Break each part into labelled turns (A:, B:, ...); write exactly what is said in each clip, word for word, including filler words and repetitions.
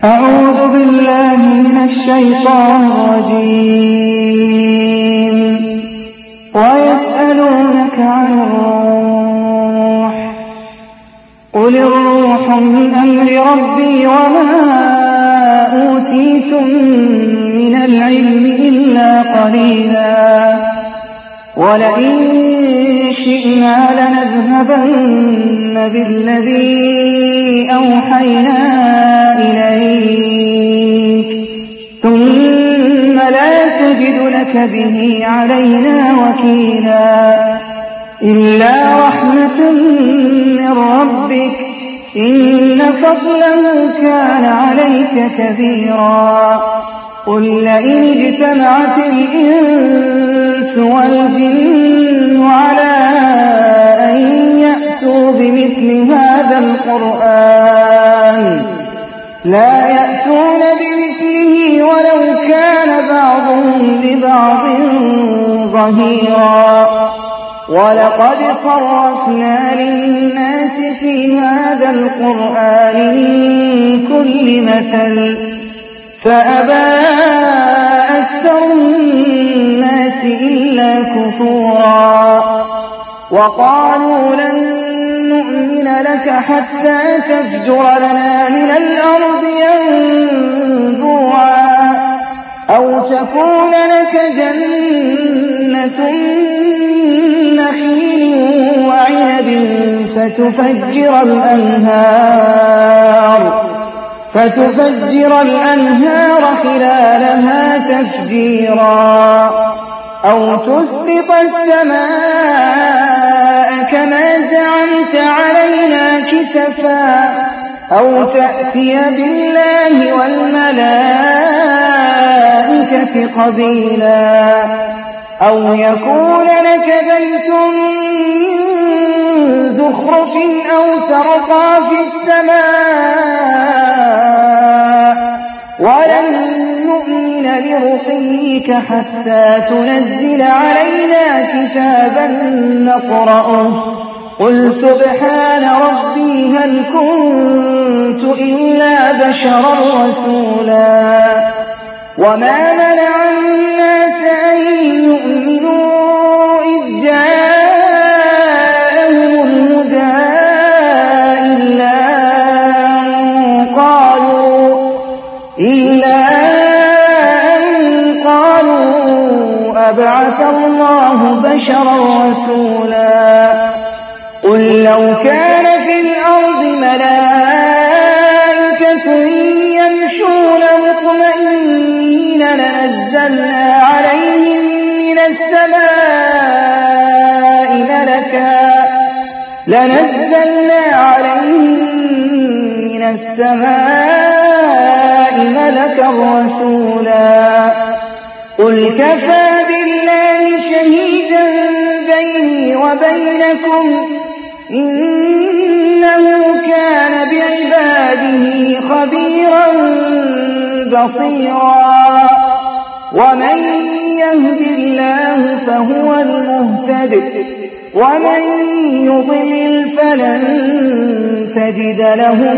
A: أعوذ بالله من الشيطان الرجيم. ويسألونك عن الروح قل الروح من أمر ربي وما أوتيتم من العلم إلا قليلا ولئن شئنا لنذهبن بالذي أوحينا إليك ثم لا تجد لك به علينا وكيلا إلا رحمة من ربك إن فضله كان عليك كبيرا. قل لئن اجتمعت الإنس والجن على أن يأتوا بمثل هذا القرآن لا يأتون بمثله ولو كان بعضهم لبعض ظهيرا. ولقد صرفنا للناس في هذا القرآن من كل مثل فأبى أكثر الناس إلا كفورا. وقالوا لن نؤمن لك حتى تفجر لنا من الأرض ينبوعا أو تكون لك جنة من نخيل وعنب فتفجر الأنهار فتفجر الأنهار خلالها تفجيرا أو تسقط السماء كما زعمت علينا كسفا أو تأتي بالله والملائكة قبيلا أو يكون لك بيت من زخرف أو ترقى في السماء ولن نؤمن لرقيك حتى تنزل علينا كتابا نقرأه قل سبحان ربي هل كنت إلا بشرا رسولا. وما منع الناس أن يؤمنوا إذ جاءهم الهدى إلا أن قالوا إلا أن قالوا أبعث الله بشرا رسولا. قل لو كان في الأرض ملائكة يمشون مطمئنين لنزلنا عليهم من السماء ملكا لنزلنا عليهم من السماء ملكا رسولا. قل كفى بالله شهيدا بيني وبينكم إنه كان بعباده خبيرا بصيرا. ومن يهد الله فهو المهتد ومن يضلل فلن تجد لهم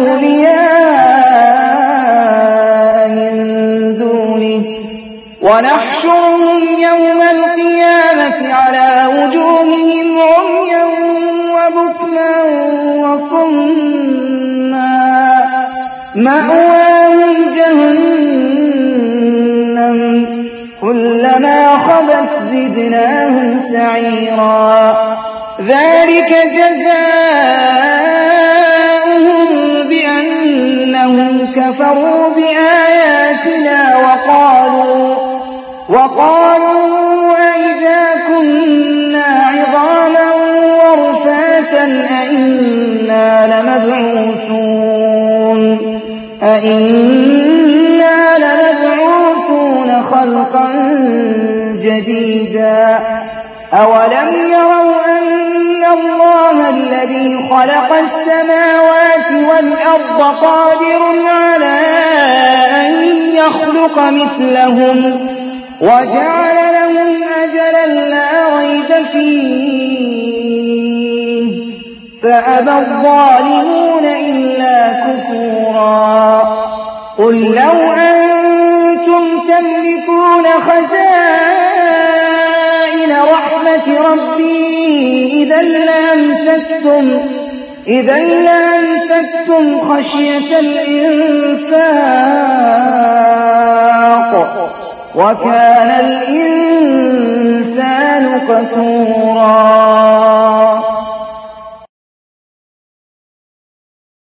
A: أولياء من دونه ونحشرهم يوم القيامة على وجوههم عميا وبكما وصما مأواهم جهنم كلما خبت زدناهم سعيرا. ذلك جزاؤهم بأنهم كفروا بآياتنا وقالوا وقالوا أئذا كنا عظاما ورفاتا أئنا لمبعوثون أئنا لمبعوثون خلقا جديدا. أولم يروا أن الله الذي خلق السماوات والأرض قادر على أن يخلق مثلهم وجعل لهم أجلا لا ريب فيه فأبى الظالمون إلا كفورا. قل لو أنتم تملكون خزائن رحمة ربي إذا لأمسكتم إذا لأمسكتم خشية الإنفاق وكان الإنسان قتورا